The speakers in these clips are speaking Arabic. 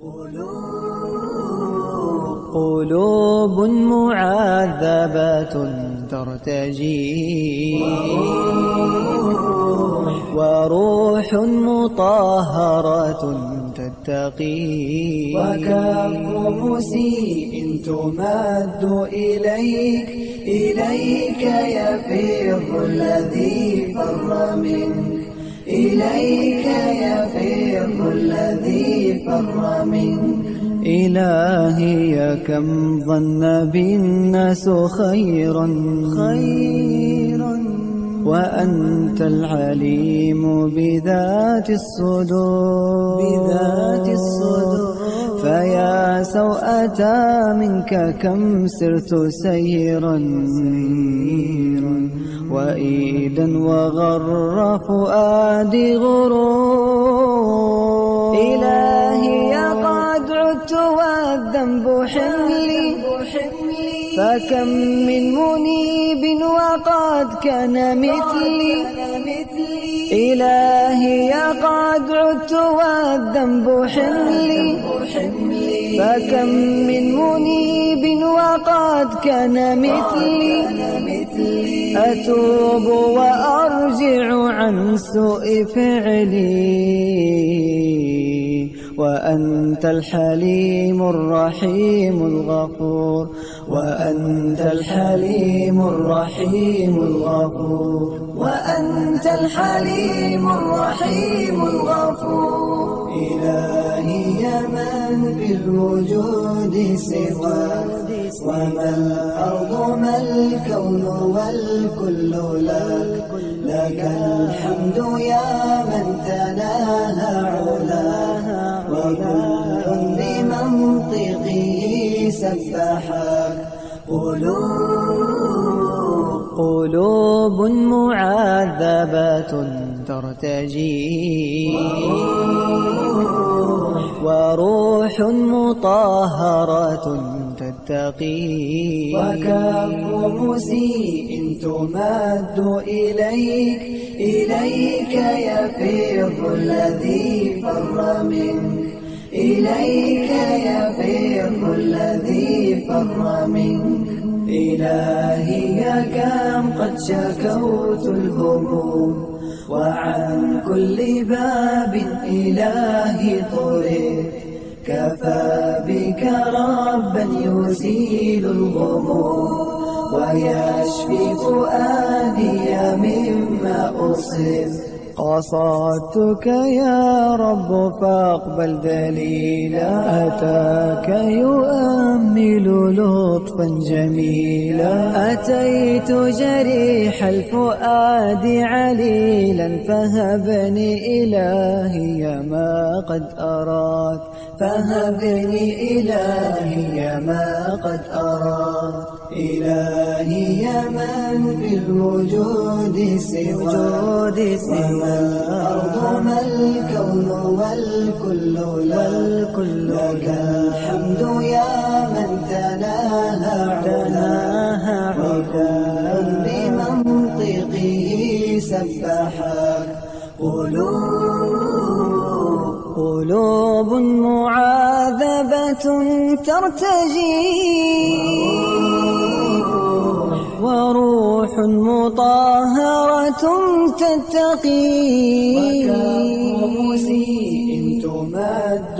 قلوب معذبة ترتجي وروح مطهرة تتقي وكف مسيء تمد إليك يفر الذي فر منك إليك يفر الذي فر منك إلهي كم ظن بالناس خيرا وأنت العليم بذات الصدور فيا سوءة منك كم سرت سيرا وإيدا وغر فؤادي غرور إلهي قد عدت والذنب حملي فكم من منيب وقد كان مثلي إلهي قد عدت والذنب حملي فكم من منيب وقد كان مثلي أتوب وأرجع عن سوء فعلي وأنت الحليم الرحيم الغفور وأنت الحليم الرحيم الغفور وأنت الحليم الرحيم الغفور إلهي من في الوجود سواك وما الأرض ما الكون والكل لك الحمد يا من تناهى علاها وكل بمنطقه سبحك قلوب معذبة ترتجي وروح مطهرة تتقي وكف مسيء تمد إليك يفر الذي فر منك إليك يفر الذي فر منك إلهي كم قد شكوت الهموم وعن كل باب إلهي طرد كفى بك ربا يزيل الغموم ويشفي فؤادي مما أصب قصدتك يا رب فاقبل دليلا أتاك يؤمل لطفا جميلا أتيت جريح الفؤاد عليلا فهبني إلهي ما قد أراد فهبني إلهي ما قد أراد إلهي من في الوجود سواك وما الأرض ما الكون والكل لك الحمد يا من تناهى وكل بمنطقه سبحك قلوب معاذبة ترتجي وروح مطهرة تتقي وكف مسيء تمد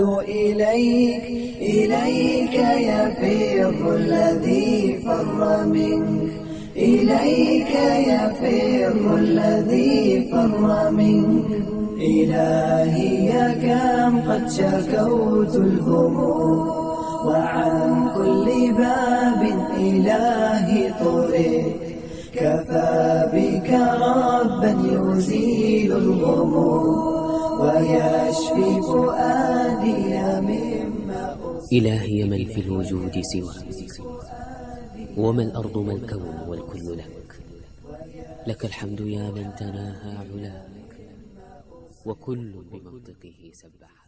إليك يفر الذي فر منك إليك يفر الذي فر منك إلهي كم قد شكوت الهموم وعن كل باب إلهي طرد كفى بك ربا يزيل الغموم ويشفي فؤادي مما إلهي من في الوجود سواك وما الأرض ما الكون والكل لك الحمد يا من تناهى علاك وكل بمنطقه سبح.